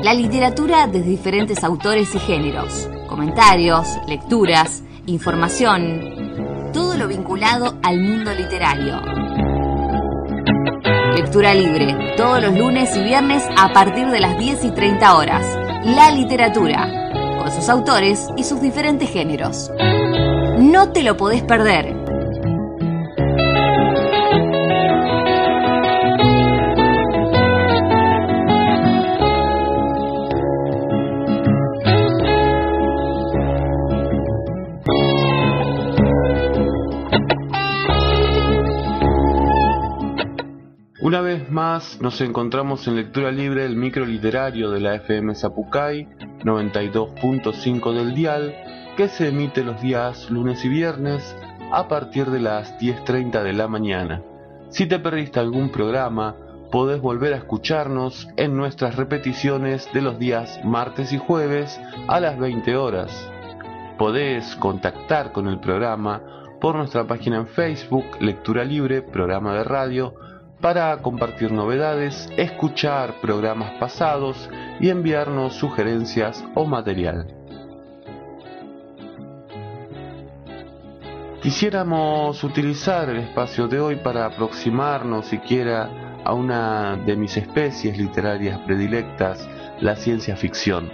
La literatura de diferentes autores y géneros, comentarios, lecturas, información, todo lo vinculado al mundo literario. Lectura libre, todos los lunes y viernes a partir de las 10 y 30 horas. La literatura, con sus autores y sus diferentes géneros. No te lo podés perder. Una vez más nos encontramos en Lectura Libre, el micro literario de la FM Zapucay 92.5 del dial, que se emite los días lunes y viernes a partir de las 10:30 de la mañana. Si te perdiste algún programa, podés volver a escucharnos en nuestras repeticiones de los días martes y jueves a las 20 horas. Podés contactar con el programa por nuestra página en Facebook, Lectura Libre, programa de radio, para compartir novedades, escuchar programas pasados y enviarnos sugerencias o material. Quisiéramos utilizar el espacio de hoy para aproximarnos siquiera a una de mis especies literarias predilectas, la ciencia ficción.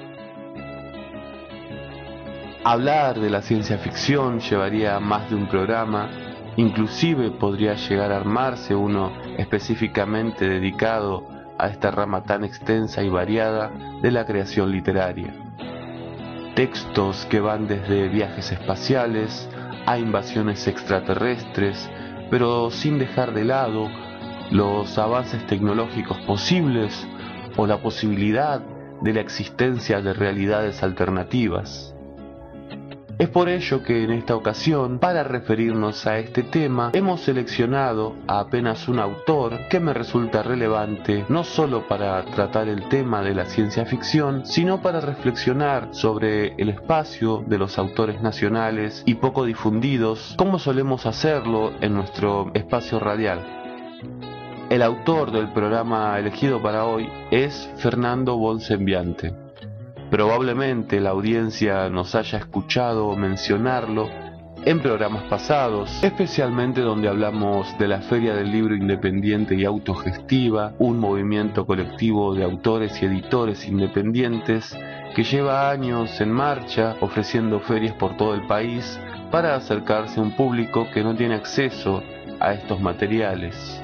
Hablar de la ciencia ficción llevaría más de un programa. Inclusive podría llegar a armarse uno específicamente dedicado a esta rama tan extensa y variada de la creación literaria. Textos que van desde viajes espaciales a invasiones extraterrestres, pero sin dejar de lado los avances tecnológicos posibles o la posibilidad de la existencia de realidades alternativas. Es por ello que en esta ocasión, para referirnos a este tema, hemos seleccionado a apenas un autor que me resulta relevante no solo para tratar el tema de la ciencia ficción, sino para reflexionar sobre el espacio de los autores nacionales y poco difundidos, como solemos hacerlo en nuestro espacio radial. El autor del programa elegido para hoy es Fernando Bonsembiante. Probablemente la audiencia nos haya escuchado mencionarlo en programas pasados, especialmente donde hablamos de la Feria del Libro Independiente y Autogestiva, un movimiento colectivo de autores y editores independientes que lleva años en marcha ofreciendo ferias por todo el país para acercarse a un público que no tiene acceso a estos materiales.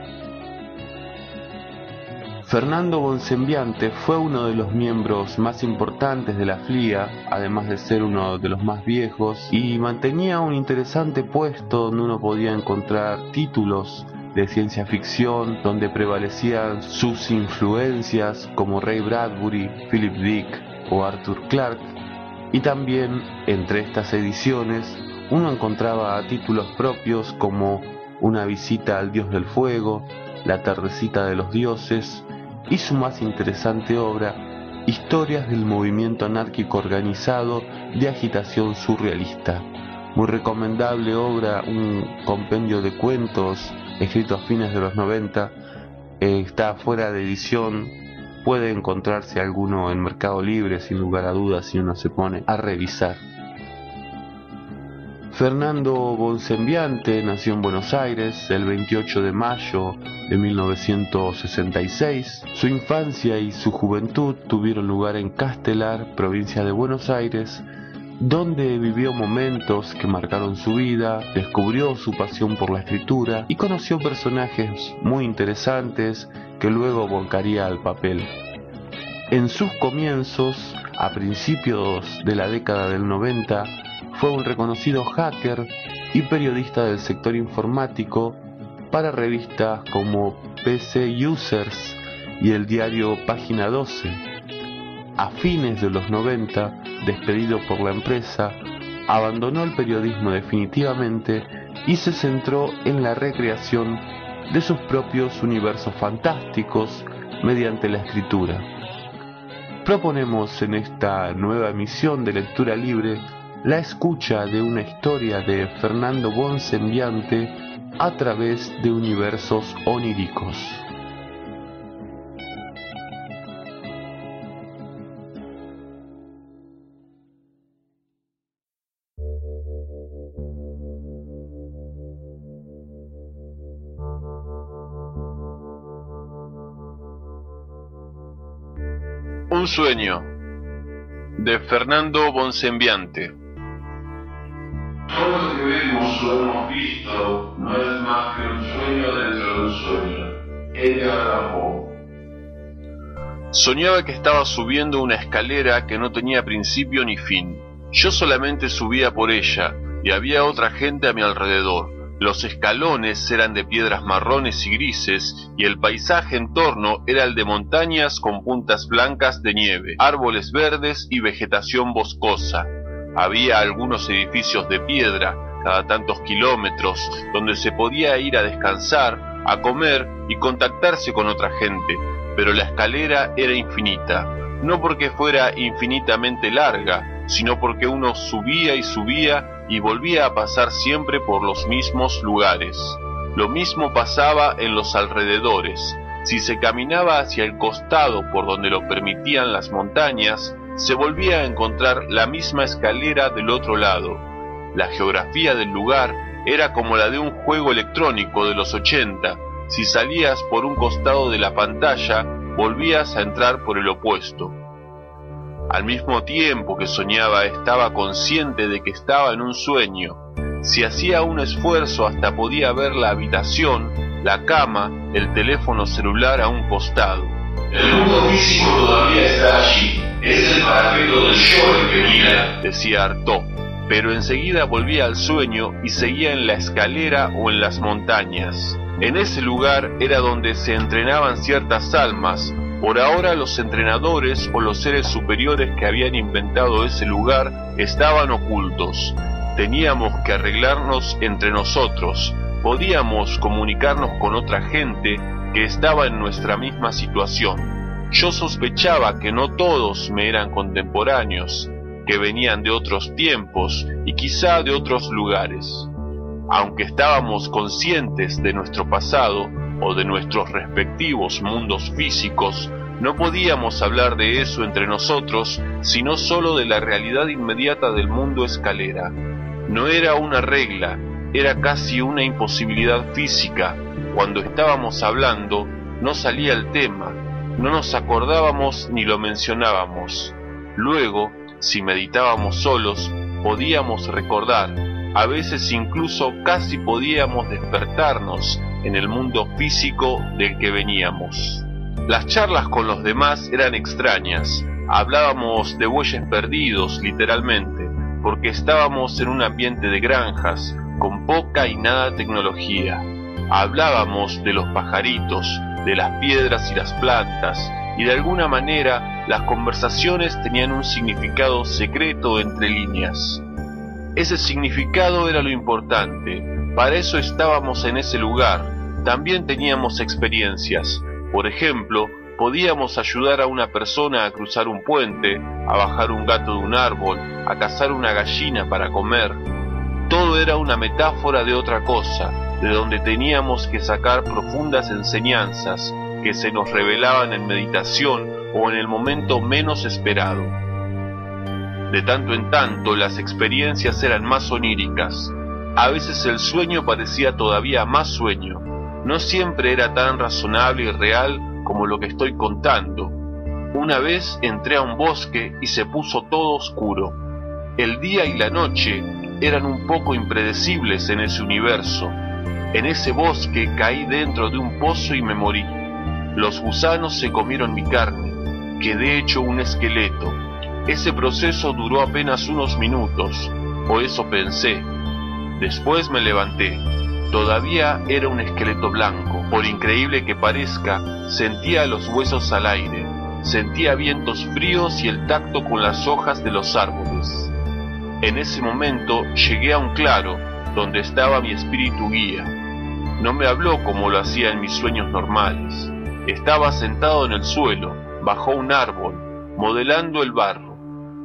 Fernando Bonsembiante fue uno de los miembros más importantes de la FLIA, además de ser uno de los más viejos, y mantenía un interesante puesto donde uno podía encontrar títulos de ciencia ficción, donde prevalecían sus influencias como Ray Bradbury, Philip Dick o Arthur Clarke, y también entre estas ediciones uno encontraba títulos propios como Una visita al dios del fuego, La tardecita de los dioses, y su más interesante obra, Historias del movimiento anárquico organizado de agitación surrealista. Muy recomendable obra, un compendio de cuentos escrito a fines de los 90, está fuera de edición, puede encontrarse alguno en Mercado Libre sin lugar a dudas si uno se pone a revisar. Fernando Bonsembiante nació en Buenos Aires el 28 de mayo de 1966. Su infancia y su juventud tuvieron lugar en Castelar, provincia de Buenos Aires, donde vivió momentos que marcaron su vida, descubrió su pasión por la escritura y conoció personajes muy interesantes que luego volcaría al papel. En sus comienzos, a principios de la década del 90, fue un reconocido hacker y periodista del sector informático para revistas como PC Users y el diario Página 12. A fines de los 90, despedido por la empresa, abandonó el periodismo definitivamente y se centró en la recreación de sus propios universos fantásticos mediante la escritura. Proponemos en esta nueva emisión de Lectura Libre la escucha de una historia de Fernando Bonsembiante a través de universos oníricos. un sueño, de Fernando Bonsembiante. Todo lo que vemos o hemos visto no es más que un sueño dentro de un sueño. Edgar Allan Poe. Soñaba que estaba subiendo una escalera que no tenía principio ni fin. Yo solamente subía por ella, y había otra gente a mi alrededor. Los escalones eran de piedras marrones y grises, y el paisaje en torno era el de montañas con puntas blancas de nieve, árboles verdes y vegetación boscosa. Había algunos edificios de piedra, cada tantos kilómetros, donde se podía ir a descansar, a comer y contactarse con otra gente, pero la escalera era infinita, no porque fuera infinitamente larga, sino porque uno subía y subía y volvía a pasar siempre por los mismos lugares. Lo mismo pasaba en los alrededores. Si se caminaba hacia el costado por donde lo permitían las montañas, se volvía a encontrar la misma escalera del otro lado. La geografía del lugar era como la de un juego electrónico de los 80. Si salías por un costado de la pantalla, volvías a entrar por el opuesto. Al mismo tiempo que soñaba, estaba consciente de que estaba en un sueño. Si hacía un esfuerzo, hasta podía ver la habitación, la cama, el teléfono celular a un costado. El mundo físico todavía está allí. Es el parapeto del yo el que mira, decía Artaud, pero enseguida volvía al sueño y seguía en la escalera o en las montañas. En ese lugar era donde se entrenaban ciertas almas. Por ahora los entrenadores o los seres superiores que habían inventado ese lugar estaban ocultos. Teníamos que arreglarnos entre nosotros. Podíamos comunicarnos con otra gente que estaba en nuestra misma situación. Yo sospechaba que no todos me eran contemporáneos, que venían de otros tiempos y quizá de otros lugares. Aunque estábamos conscientes de nuestro pasado o de nuestros respectivos mundos físicos, no podíamos hablar de eso entre nosotros, sino solo de la realidad inmediata del mundo escalera. No era una regla, era casi una imposibilidad física. Cuando estábamos hablando, no salía el tema, no nos acordábamos ni lo mencionábamos. Luego, si meditábamos solos, podíamos recordar, a veces incluso casi podíamos despertarnos en el mundo físico del que veníamos. Las charlas con los demás eran extrañas. Hablábamos de bueyes perdidos, literalmente, porque estábamos en un ambiente de granjas, con poca y nada tecnología. Hablábamos de los pajaritos, de las piedras y las plantas, y de alguna manera las conversaciones tenían un significado secreto entre líneas. Ese significado era lo importante, para eso estábamos en ese lugar. También teníamos experiencias. Por ejemplo, podíamos ayudar a una persona a cruzar un puente, a bajar un gato de un árbol, a cazar una gallina para comer. Todo era una metáfora de otra cosa, de donde teníamos que sacar profundas enseñanzas que se nos revelaban en meditación o en el momento menos esperado. De tanto en tanto las experiencias eran más oníricas. A veces el sueño parecía todavía más sueño. No siempre era tan razonable y real como lo que estoy contando. Una vez entré a un bosque y se puso todo oscuro. El día y la noche eran un poco impredecibles en ese universo. En ese bosque caí dentro de un pozo y me morí. Los gusanos se comieron mi carne. Quedé hecho un esqueleto. Ese proceso duró apenas unos minutos, o eso pensé. Después me levanté. Todavía era un esqueleto blanco. Por increíble que parezca, sentía los huesos al aire. Sentía vientos fríos y el tacto con las hojas de los árboles. En ese momento llegué a un claro, donde estaba mi espíritu guía. No me habló como lo hacía en mis sueños normales. Estaba sentado en el suelo, bajo un árbol, modelando el barro.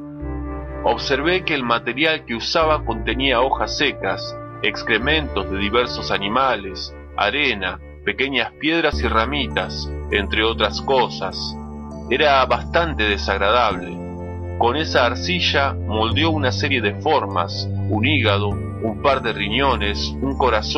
Observé que el material que usaba contenía hojas secas, excrementos de diversos animales, arena, pequeñas piedras y ramitas, entre otras cosas. Era bastante desagradable. Con esa arcilla moldeó una serie de formas, un hígado, un par de riñones, un corazón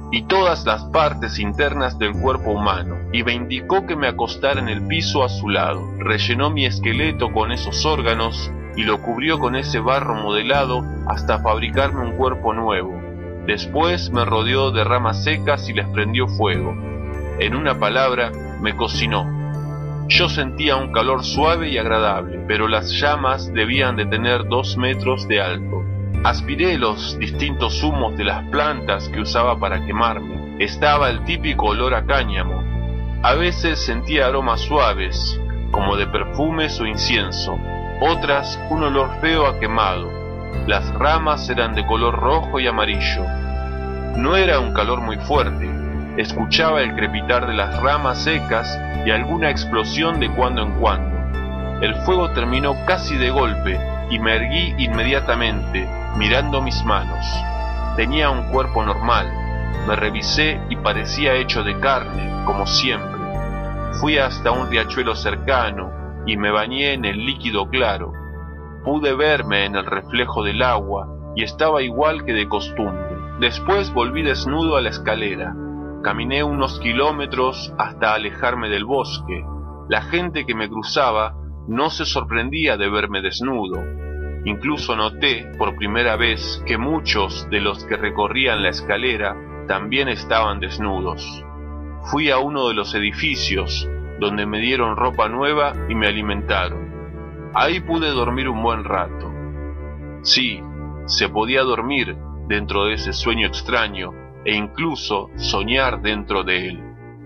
y todas las partes internas del cuerpo humano, y me indicó que me acostara en el piso a su lado. Rellenó mi esqueleto con esos órganos y lo cubrió con ese barro modelado hasta fabricarme un cuerpo nuevo. Después me rodeó de ramas secas y les prendió fuego. En una palabra, me cocinó. Yo sentía un calor suave y agradable, pero las llamas debían de tener 2 metros de alto. Aspiré los distintos humos de las plantas que usaba para quemarme. Estaba el típico olor a cáñamo. A veces sentía aromas suaves, como de perfumes o incienso. Otras, un olor feo a quemado. Las ramas eran de color rojo y amarillo. No era un calor muy fuerte. Escuchaba el crepitar de las ramas secas y alguna explosión de cuando en cuando. El fuego terminó casi de golpe y me erguí inmediatamente, mirando mis manos. Tenía un cuerpo normal. Me revisé y parecía hecho de carne, como siempre. Fui hasta un riachuelo cercano y me bañé en el líquido claro. Pude verme en el reflejo del agua y estaba igual que de costumbre. Después volví desnudo a la escalera. Caminé unos kilómetros hasta alejarme del bosque. La gente que me cruzaba no se sorprendía de verme desnudo. Incluso noté por primera vez que muchos de los que recorrían la escalera también estaban desnudos. Fui a uno de los edificios, donde me dieron ropa nueva y me alimentaron. Ahí pude dormir un buen rato. Sí, se podía dormir dentro de ese sueño extraño e incluso soñar dentro de él.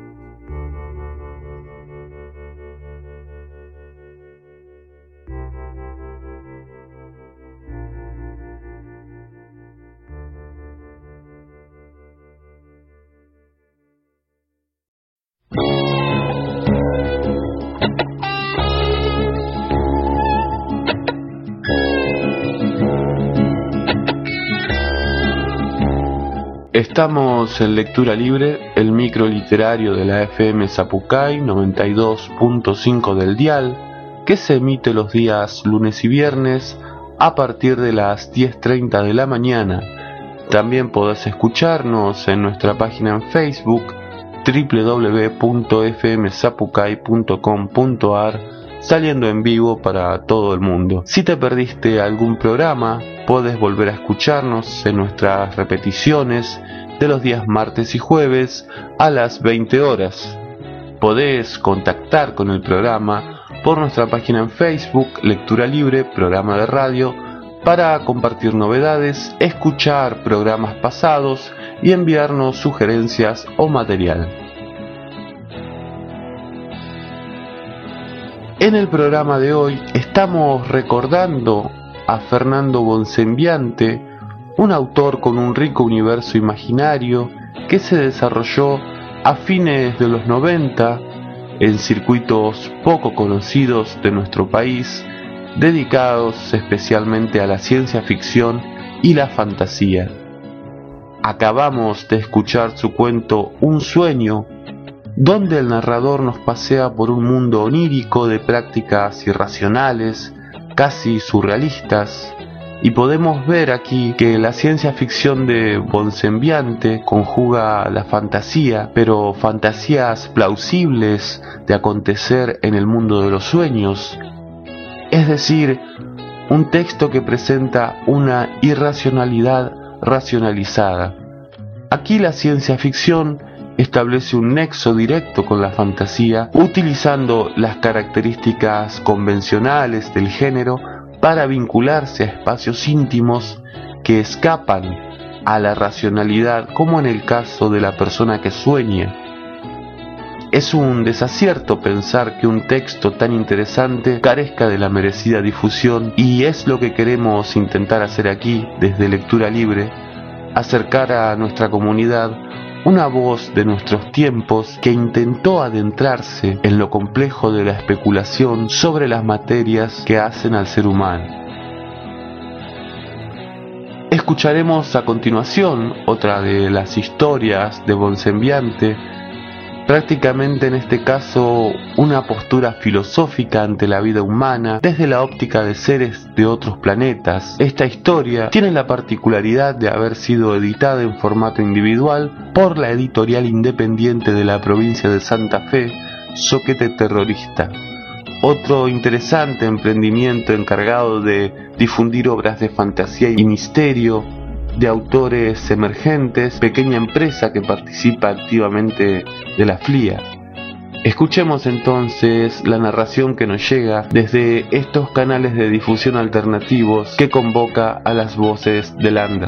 Estamos en Lectura Libre, el micro literario de la FM Zapucay 92.5 del dial, que se emite los días lunes y viernes a partir de las 10:30 de la mañana. También podés escucharnos en nuestra página en Facebook www.fmzapucay.com.ar, saliendo en vivo para todo el mundo. Si te perdiste algún programa, podés volver a escucharnos en nuestras repeticiones de los días martes y jueves a las 20 horas. Podés contactar con el programa por nuestra página en Facebook, Lectura Libre, programa de radio, para compartir novedades, escuchar programas pasados y enviarnos sugerencias o material. En el programa de hoy estamos recordando a Fernando Bonsembiante, un autor con un rico universo imaginario que se desarrolló a fines de los 90 en circuitos poco conocidos de nuestro país, dedicados especialmente a la ciencia ficción y la fantasía. Acabamos de escuchar su cuento Un sueño, donde el narrador nos pasea por un mundo onírico de prácticas irracionales, casi surrealistas, y podemos ver aquí que la ciencia ficción de Bonsembiante conjuga la fantasía, pero fantasías plausibles de acontecer en el mundo de los sueños, es decir, un texto que presenta una irracionalidad racionalizada. Aquí la ciencia ficción establece un nexo directo con la fantasía, utilizando las características convencionales del género para vincularse a espacios íntimos que escapan a la racionalidad, como en el caso de la persona que sueña. Es un desacierto pensar que un texto tan interesante carezca de la merecida difusión, y es lo que queremos intentar hacer aquí desde Lectura Libre, acercar a nuestra comunidad una voz de nuestros tiempos que intentó adentrarse en lo complejo de la especulación sobre las materias que hacen al ser humano. Escucharemos a continuación otra de las historias de Bonsembiante, prácticamente en este caso una postura filosófica ante la vida humana desde la óptica de seres de otros planetas. Esta historia tiene la particularidad de haber sido editada en formato individual por la editorial independiente de la provincia de Santa Fe, Zoquete Terrorista. Otro interesante emprendimiento encargado de difundir obras de fantasía y misterio de autores emergentes, pequeña empresa que participa activamente de la FLIA. Escuchemos entonces la narración que nos llega desde estos canales de difusión alternativos que convoca a las voces del Under.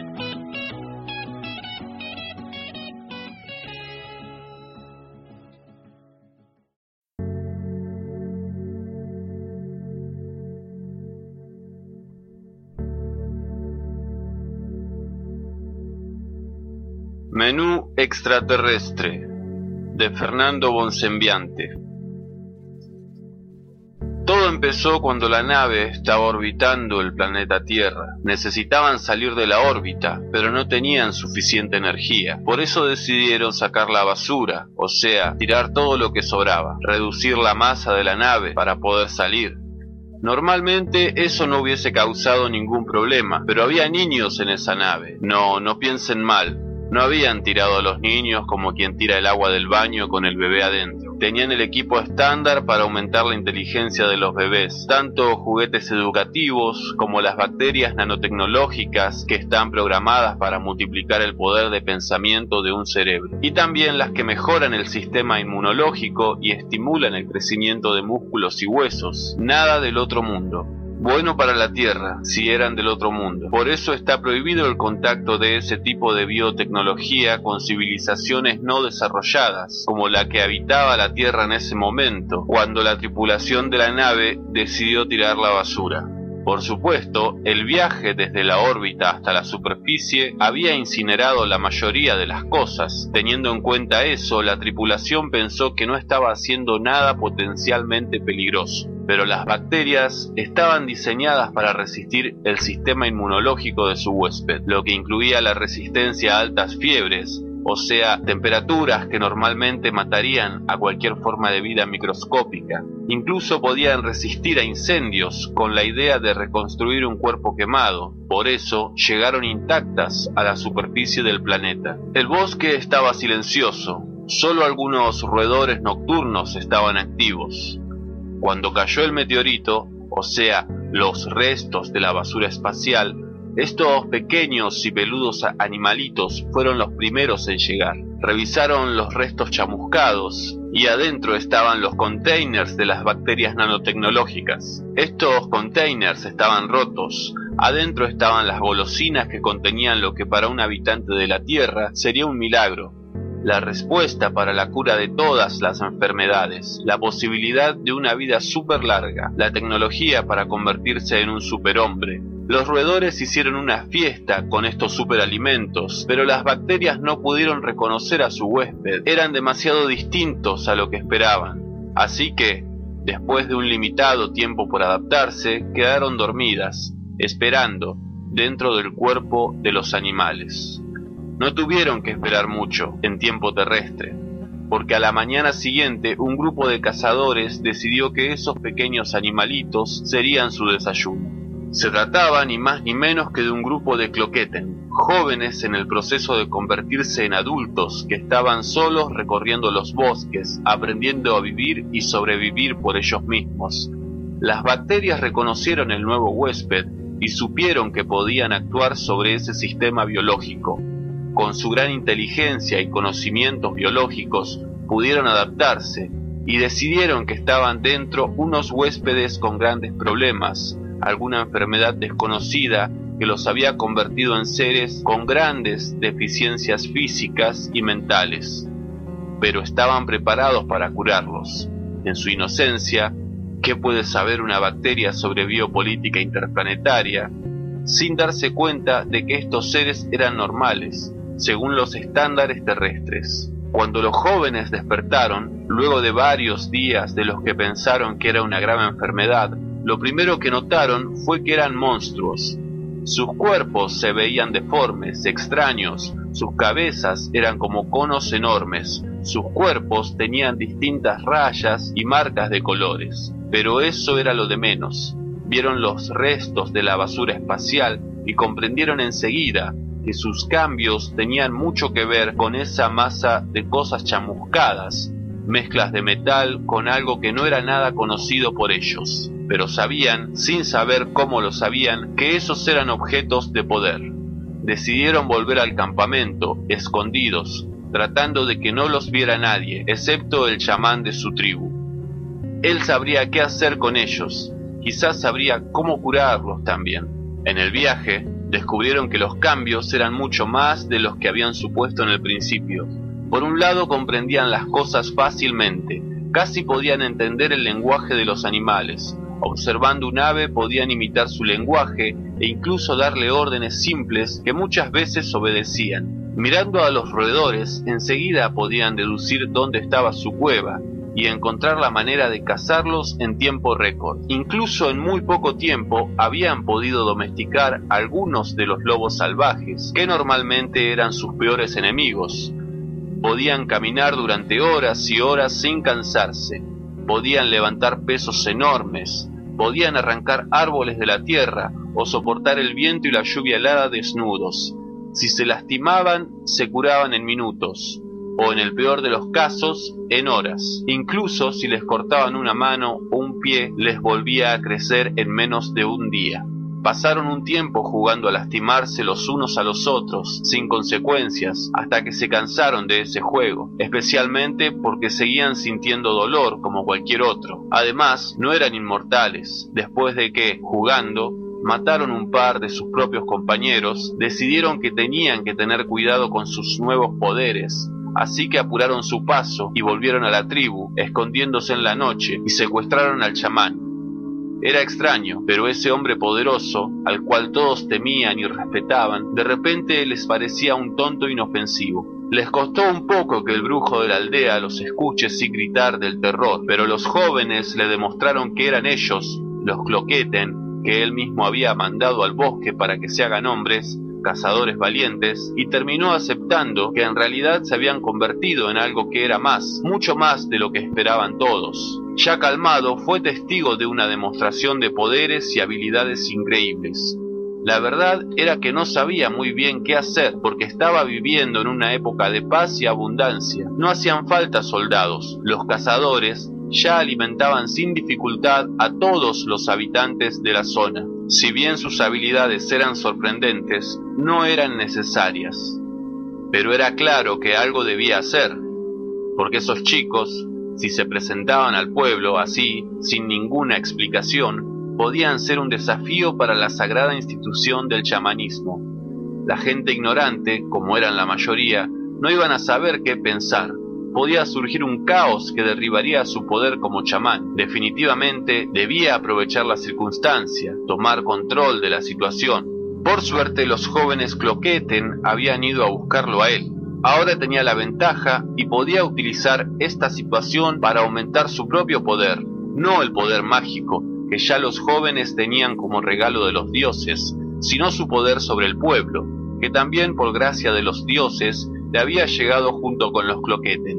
Menú extraterrestre de Fernando Bonsembiante. Todo empezó cuando la nave estaba orbitando el planeta Tierra. Necesitaban salir de la órbita, pero no tenían suficiente energía. Por eso decidieron sacar la basura, o sea, tirar todo lo que sobraba, reducir la masa de la nave para poder salir. Normalmente eso no hubiese causado ningún problema, pero había niños en esa nave. No piensen mal. No habían tirado a los niños como quien tira el agua del baño con el bebé adentro. Tenían el equipo estándar para aumentar la inteligencia de los bebés, tanto juguetes educativos como las bacterias nanotecnológicas que están programadas para multiplicar el poder de pensamiento de un cerebro, y también las que mejoran el sistema inmunológico y estimulan el crecimiento de músculos y huesos. Nada del otro mundo. Bueno para la Tierra, si eran del otro mundo. Por eso está prohibido el contacto de ese tipo de biotecnología con civilizaciones no desarrolladas, como la que habitaba la Tierra en ese momento, cuando la tripulación de la nave decidió tirar la basura. Por supuesto, el viaje desde la órbita hasta la superficie había incinerado la mayoría de las cosas. Teniendo en cuenta eso, la tripulación pensó que no estaba haciendo nada potencialmente peligroso. Pero las bacterias estaban diseñadas para resistir el sistema inmunológico de su huésped, lo que incluía la resistencia a altas fiebres, o sea, temperaturas que normalmente matarían a cualquier forma de vida microscópica. Incluso podían resistir a incendios con la idea de reconstruir un cuerpo quemado. Por eso llegaron intactas a la superficie del planeta. El bosque estaba silencioso, solo algunos roedores nocturnos estaban activos. Cuando cayó el meteorito, o sea, los restos de la basura espacial, estos pequeños y peludos animalitos fueron los primeros en llegar. Revisaron los restos chamuscados y adentro estaban los containers de las bacterias nanotecnológicas. Estos containers estaban rotos. Adentro estaban las golosinas que contenían lo que para un habitante de la Tierra sería un milagro. La respuesta para la cura de todas las enfermedades, la posibilidad de una vida súper larga, la tecnología para convertirse en un superhombre. Los roedores hicieron una fiesta con estos superalimentos, pero las bacterias no pudieron reconocer a su huésped, eran demasiado distintos a lo que esperaban. Así que, después de un limitado tiempo por adaptarse, quedaron dormidas, esperando, dentro del cuerpo de los animales. No tuvieron que esperar mucho en tiempo terrestre, porque a la mañana siguiente un grupo de cazadores decidió que esos pequeños animalitos serían su desayuno. Se trataba ni más ni menos que de un grupo de cloqueten, jóvenes en el proceso de convertirse en adultos que estaban solos recorriendo los bosques, aprendiendo a vivir y sobrevivir por ellos mismos. Las bacterias reconocieron el nuevo huésped y supieron que podían actuar sobre ese sistema biológico. Con su gran inteligencia y conocimientos biológicos pudieron adaptarse y decidieron que estaban dentro unos huéspedes con grandes problemas, alguna enfermedad desconocida que los había convertido en seres con grandes deficiencias físicas y mentales. Pero estaban preparados para curarlos. En su inocencia, ¿qué puede saber una bacteria sobre biopolítica interplanetaria sin darse cuenta de que estos seres eran normales, según los estándares terrestres? Cuando los jóvenes despertaron, luego de varios días de los que pensaron que era una grave enfermedad, lo primero que notaron fue que eran monstruos. Sus cuerpos se veían deformes, extraños, sus cabezas eran como conos enormes, Sus cuerpos tenían distintas rayas y marcas de colores, pero eso era lo de menos. Vieron los restos de la basura espacial y comprendieron enseguida que sus cambios tenían mucho que ver con esa masa de cosas chamuscadas, mezclas de metal con algo que no era nada conocido por ellos, pero sabían, sin saber cómo lo sabían, que esos eran objetos de poder. Decidieron volver al campamento, escondidos, tratando de que no los viera nadie, excepto el chamán de su tribu. Él sabría qué hacer con ellos, quizás sabría cómo curarlos también. En el viaje, descubrieron que los cambios eran mucho más de los que habían supuesto en el principio. Por un lado, comprendían las cosas fácilmente, casi podían entender el lenguaje de los animales. Observando un ave podían imitar su lenguaje e incluso darle órdenes simples que muchas veces obedecían. Mirando a los roedores, enseguida podían deducir dónde estaba su cueva y encontrar la manera de cazarlos en tiempo récord. Incluso en muy poco tiempo habían podido domesticar algunos de los lobos salvajes, que normalmente eran sus peores enemigos. Podían caminar durante horas y horas sin cansarse. Podían levantar pesos enormes. Podían arrancar árboles de la tierra o soportar el viento y la lluvia helada desnudos. Si se lastimaban, se curaban en minutos, o en el peor de los casos, en horas. Incluso si les cortaban una mano o un pie, les volvía a crecer en menos de un día. Pasaron un tiempo jugando a lastimarse los unos a los otros, sin consecuencias, hasta que se cansaron de ese juego, especialmente porque seguían sintiendo dolor como cualquier otro. Además, no eran inmortales. Después de que, jugando, mataron un par de sus propios compañeros, decidieron que tenían que tener cuidado con sus nuevos poderes. Así que apuraron su paso y volvieron a la tribu, escondiéndose en la noche, y secuestraron al chamán. Era extraño, pero ese hombre poderoso, al cual todos temían y respetaban, de repente les parecía un tonto inofensivo. Les costó un poco que el brujo de la aldea los escuche sin gritar del terror, pero los jóvenes le demostraron que eran ellos, los Cloqueten, que él mismo había mandado al bosque para que se hagan hombres, cazadores valientes, y terminó aceptando que en realidad se habían convertido en algo que era más, mucho más de lo que esperaban todos. Ya calmado, fue testigo de una demostración de poderes y habilidades increíbles. La verdad era que no sabía muy bien qué hacer, porque estaba viviendo en una época de paz y abundancia. No hacían falta soldados. Los cazadores ya alimentaban sin dificultad a todos los habitantes de la zona. Si bien sus habilidades eran sorprendentes, no eran necesarias. Pero era claro que algo debía hacer, porque esos chicos, si se presentaban al pueblo así, sin ninguna explicación, podían ser un desafío para la sagrada institución del chamanismo. La gente ignorante, como eran la mayoría, no iban a saber qué pensar. Podía surgir un caos que derribaría su poder como chamán. Definitivamente debía aprovechar la circunstancia, tomar control de la situación. Por suerte, los jóvenes Cloqueten habían ido a buscarlo a él. Ahora tenía la ventaja y podía utilizar esta situación para aumentar su propio poder, no el poder mágico que ya los jóvenes tenían como regalo de los dioses, sino su poder sobre el pueblo, que también por gracia de los dioses le había llegado junto con los Cloqueten.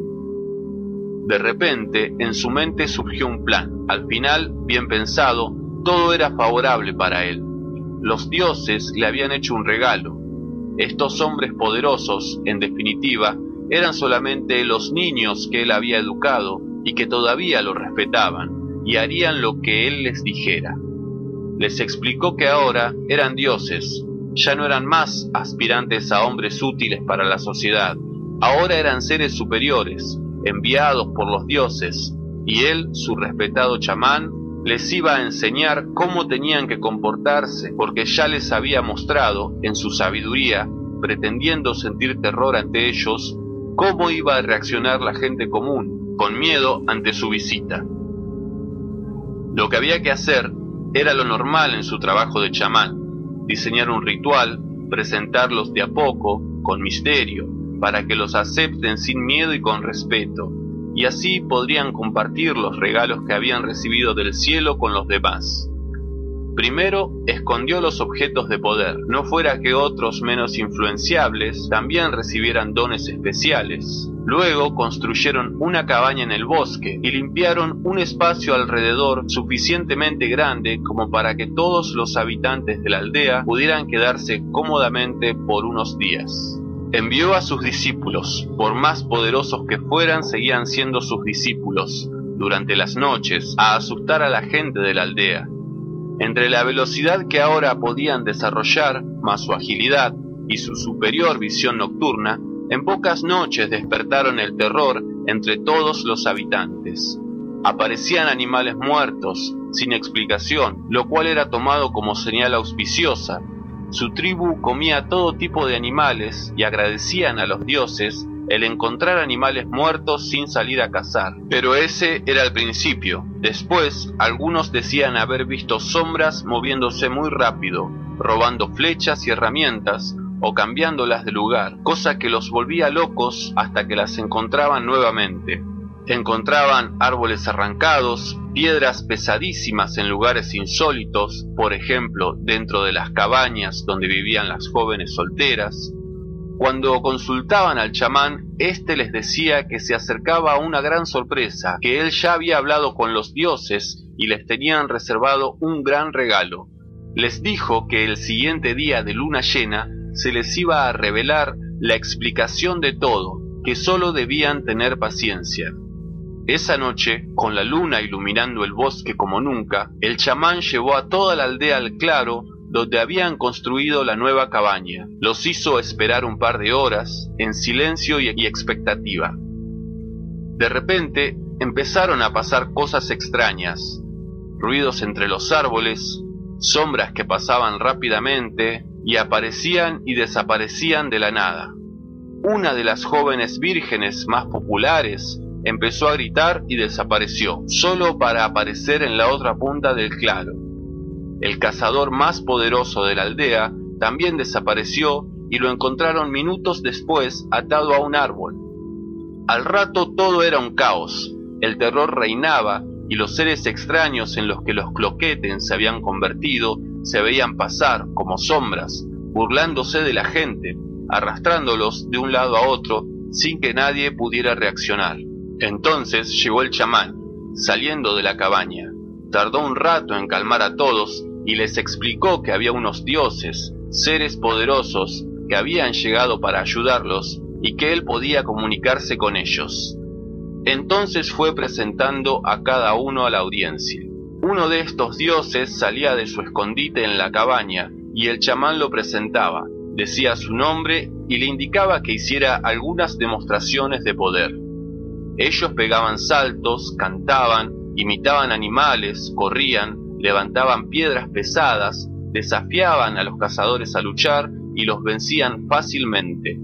De repente, en su mente surgió un plan. Al final, bien pensado, todo era favorable para él. Los dioses le habían hecho un regalo. Estos hombres poderosos, en definitiva, eran solamente los niños que él había educado y que todavía lo respetaban, y harían lo que él les dijera. Les explicó que ahora eran dioses, ya no eran más aspirantes a hombres útiles para la sociedad, ahora eran seres superiores, enviados por los dioses, y él, su respetado chamán, les iba a enseñar cómo tenían que comportarse, porque ya les había mostrado, en su sabiduría, pretendiendo sentir terror ante ellos, cómo iba a reaccionar la gente común, con miedo ante su visita. Lo que había que hacer era lo normal en su trabajo de chamán: diseñar un ritual, presentarlos de a poco, con misterio, para que los acepten sin miedo y con respeto, y así podrían compartir los regalos que habían recibido del cielo con los demás. Primero, escondió los objetos de poder, no fuera que otros menos influenciables también recibieran dones especiales. Luego construyeron una cabaña en el bosque y limpiaron un espacio alrededor suficientemente grande como para que todos los habitantes de la aldea pudieran quedarse cómodamente por unos días. Envió a sus discípulos, por más poderosos que fueran, seguían siendo sus discípulos, durante las noches, a asustar a la gente de la aldea. Entre la velocidad que ahora podían desarrollar, más su agilidad y su superior visión nocturna, en pocas noches despertaron el terror entre todos los habitantes. Aparecían animales muertos, sin explicación, lo cual era tomado como señal auspiciosa. Su tribu comía todo tipo de animales y agradecían a los dioses el encontrar animales muertos sin salir a cazar. Pero ese era el principio. Después, algunos decían haber visto sombras moviéndose muy rápido, robando flechas y herramientas, o cambiándolas de lugar, cosa que los volvía locos hasta que las encontraban nuevamente. Encontraban árboles arrancados, piedras pesadísimas en lugares insólitos, por ejemplo, dentro de las cabañas donde vivían las jóvenes solteras. Cuando consultaban al chamán, éste les decía que se acercaba una gran sorpresa, que él ya había hablado con los dioses y les tenían reservado un gran regalo. Les dijo que el siguiente día de luna llena se les iba a revelar la explicación de todo, que solo debían tener paciencia. Esa noche, con la luna iluminando el bosque como nunca, el chamán llevó a toda la aldea al claro donde habían construido la nueva cabaña. Los hizo esperar un par de horas, en silencio y expectativa. De repente, empezaron a pasar cosas extrañas, ruidos entre los árboles, sombras que pasaban rápidamente y aparecían y desaparecían de la nada. Una de las jóvenes vírgenes más populares empezó a gritar y desapareció, solo para aparecer en la otra punta del claro. El cazador más poderoso de la aldea también desapareció y lo encontraron minutos después atado a un árbol. Al rato todo era un caos, el terror reinaba y los seres extraños en los que los cloquetens se habían convertido se veían pasar como sombras, burlándose de la gente, arrastrándolos de un lado a otro sin que nadie pudiera reaccionar. Entonces llegó el chamán, saliendo de la cabaña. Tardó un rato en calmar a todos y les explicó que había unos dioses, seres poderosos, que habían llegado para ayudarlos y que él podía comunicarse con ellos. Entonces fue presentando a cada uno a la audiencia. Uno de estos dioses salía de su escondite en la cabaña y el chamán lo presentaba, decía su nombre y le indicaba que hiciera algunas demostraciones de poder. Ellos pegaban saltos, cantaban, imitaban animales, corrían, levantaban piedras pesadas, desafiaban a los cazadores a luchar y los vencían fácilmente.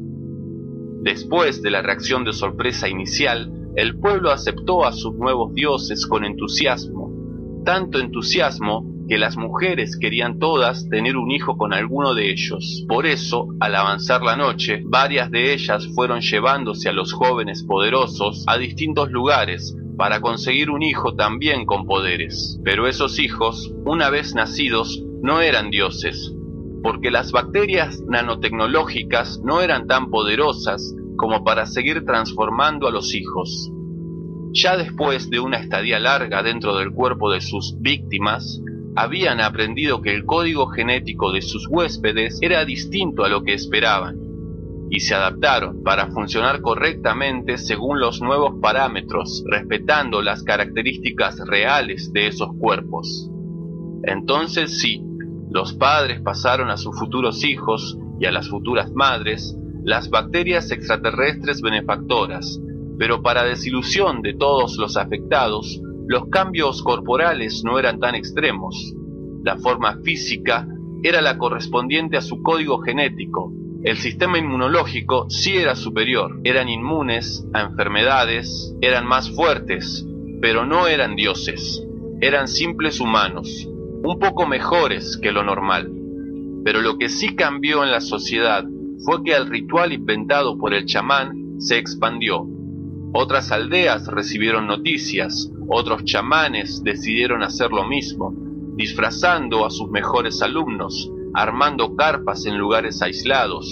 Después de la reacción de sorpresa inicial, el pueblo aceptó a sus nuevos dioses con entusiasmo, tanto entusiasmo que las mujeres querían todas tener un hijo con alguno de ellos. Por eso, al avanzar la noche, varias de ellas fueron llevándose a los jóvenes poderosos a distintos lugares para conseguir un hijo también con poderes. Pero esos hijos, una vez nacidos, no eran dioses, porque las bacterias nanotecnológicas no eran tan poderosas como para seguir transformando a los hijos. Ya después de una estadía larga dentro del cuerpo de sus víctimas, habían aprendido que el código genético de sus huéspedes era distinto a lo que esperaban, y se adaptaron para funcionar correctamente según los nuevos parámetros, respetando las características reales de esos cuerpos. Entonces sí, los padres pasaron a sus futuros hijos y a las futuras madres las bacterias extraterrestres benefactoras, pero para desilusión de todos los afectados, los cambios corporales no eran tan extremos. La forma física era la correspondiente a su código genético. El sistema inmunológico sí era superior. Eran inmunes a enfermedades, eran más fuertes, pero no eran dioses. Eran simples humanos, un poco mejores que lo normal. Pero lo que sí cambió en la sociedad fue que el ritual inventado por el chamán se expandió. Otras aldeas recibieron noticias, otros chamanes decidieron hacer lo mismo, disfrazando a sus mejores alumnos, armando carpas en lugares aislados,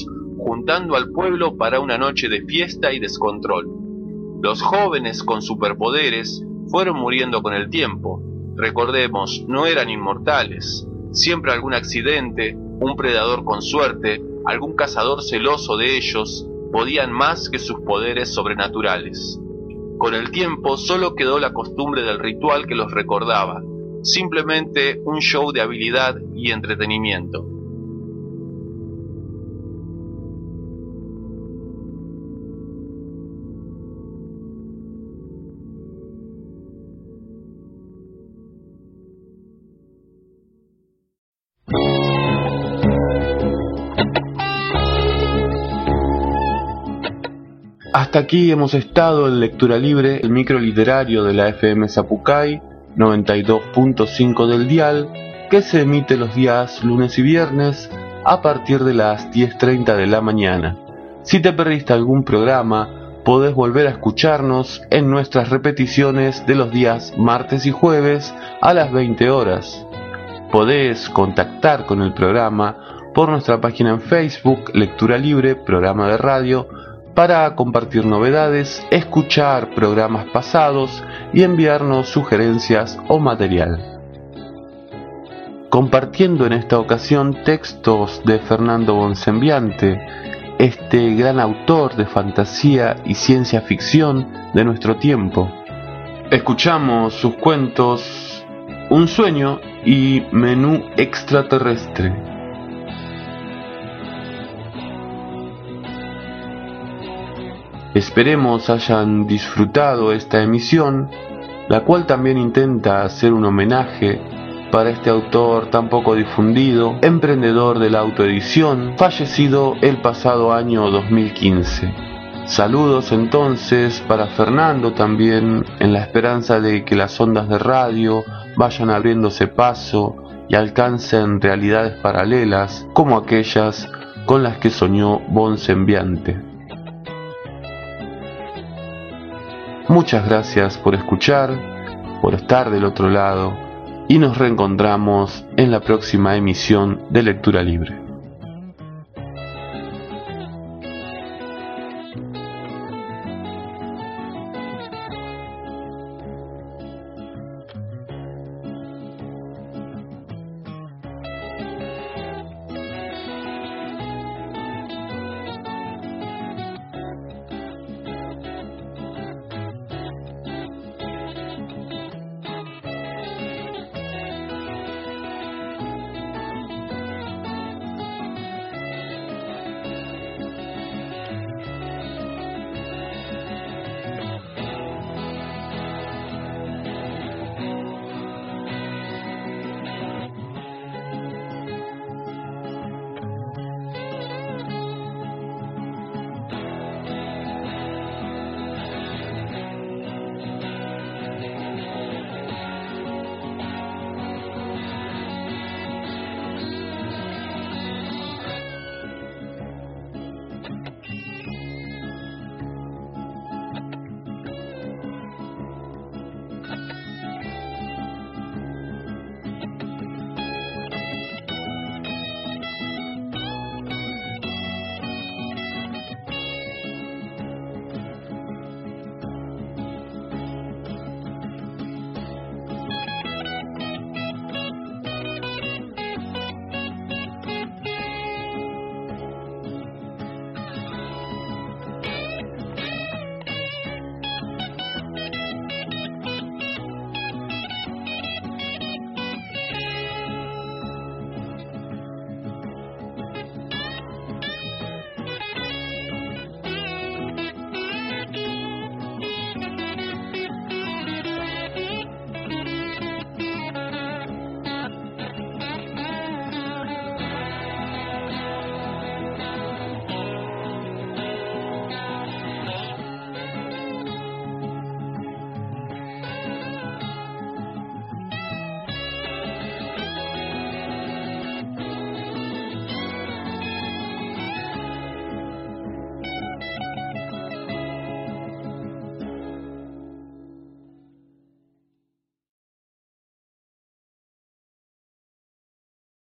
juntando al pueblo para una noche de fiesta y descontrol. Los jóvenes con superpoderes fueron muriendo con el tiempo. Recordemos, no eran inmortales. Siempre algún accidente, un predador con suerte, algún cazador celoso de ellos, podían más que sus poderes sobrenaturales. Con el tiempo solo quedó la costumbre del ritual que los recordaba, simplemente un show de habilidad y entretenimiento. Hasta aquí hemos estado en Lectura Libre, el microliterario de la FM Zapucay 92.5 del dial, que se emite los días lunes y viernes a partir de las 10:30 de la mañana. Si te perdiste algún programa, podés volver a escucharnos en nuestras repeticiones de los días martes y jueves a las 20 horas. Podés contactar con el programa por nuestra página en Facebook, Lectura Libre, programa de radio, para compartir novedades, escuchar programas pasados y enviarnos sugerencias o material. Compartiendo en esta ocasión textos de Fernando Bonsembiante, este gran autor de fantasía y ciencia ficción de nuestro tiempo. Escuchamos sus cuentos Un sueño y Menú extraterrestre. Esperemos hayan disfrutado esta emisión, la cual también intenta hacer un homenaje para este autor tan poco difundido, emprendedor de la autoedición, fallecido el pasado año 2015. Saludos entonces para Fernando también, en la esperanza de que las ondas de radio vayan abriéndose paso y alcancen realidades paralelas como aquellas con las que soñó Bonsembiante. Muchas gracias por escuchar, por estar del otro lado, y nos reencontramos en la próxima emisión de Lectura Libre.